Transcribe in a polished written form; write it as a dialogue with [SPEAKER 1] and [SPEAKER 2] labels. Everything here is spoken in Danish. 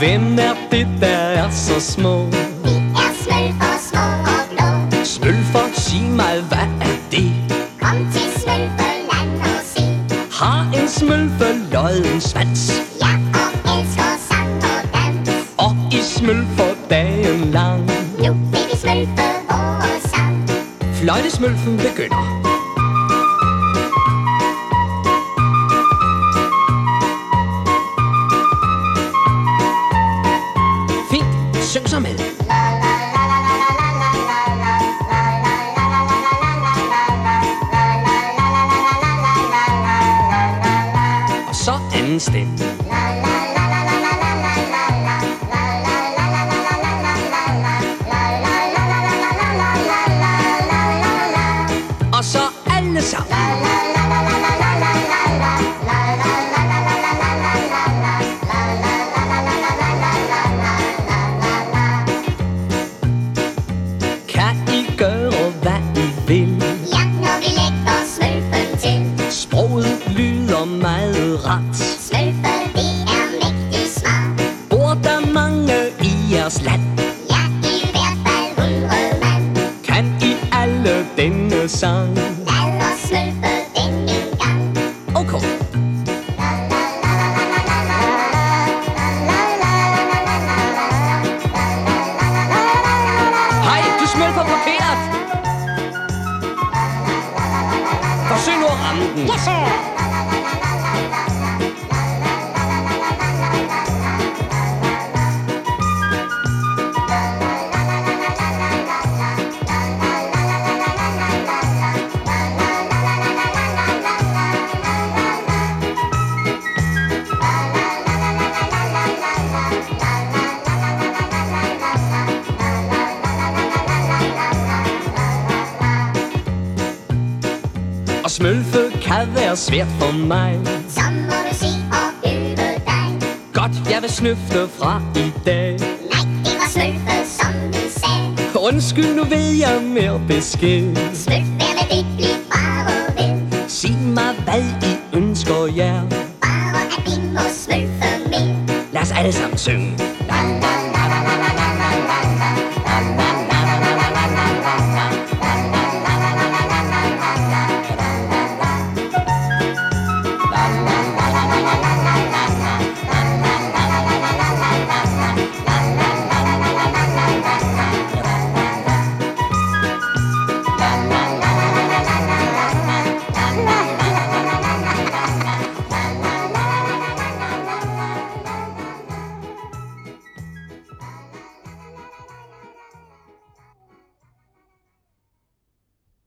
[SPEAKER 1] Hvem er det, der er så små?
[SPEAKER 2] Vi er smølfer, små og blå.
[SPEAKER 1] Smølfer, sig mig, hvad er det?
[SPEAKER 2] Kom til Smølferland og se.
[SPEAKER 1] Har en smølfe lodden svans?
[SPEAKER 2] Ja, og elsker sang og dans.
[SPEAKER 1] Og I smølfer dagen lang.
[SPEAKER 2] Nu vil vi smølfe vores sang.
[SPEAKER 1] Fløjtesmølfen begynder. Fint, syng så med. Og så anden stemme. Og så alle sammen. Kan I gøre, hvad I vil?
[SPEAKER 2] Ja, når vi lægger smølfen til.
[SPEAKER 1] Sproget lyder meget ret.
[SPEAKER 2] Smølfe, det er mægtig smart.
[SPEAKER 1] Bor der mange i jeres land?
[SPEAKER 2] Ja, i hvert fald 100 mand.
[SPEAKER 1] Kan I alle denne sang?
[SPEAKER 2] Lad os smølfe den en gang.
[SPEAKER 1] Okay. Hej, du smølfer forkert. Forsøg nu at ramme den.
[SPEAKER 2] Ja, sir.
[SPEAKER 1] Og smølfe kan være svært for mig.
[SPEAKER 2] Så må du se og øve dig.
[SPEAKER 1] Godt, jeg vil snøfte fra i dag.
[SPEAKER 2] Nej, det var smølfe, som vi sagde.
[SPEAKER 1] Undskyld, nu ved jeg mere besked.
[SPEAKER 2] Smølf, vær med det, bliv bare ved.
[SPEAKER 1] Sig mig, hvad I ønsker jer.
[SPEAKER 2] Bare at vi må smølfe mere.
[SPEAKER 1] Lad os alle sammen synge. La, la,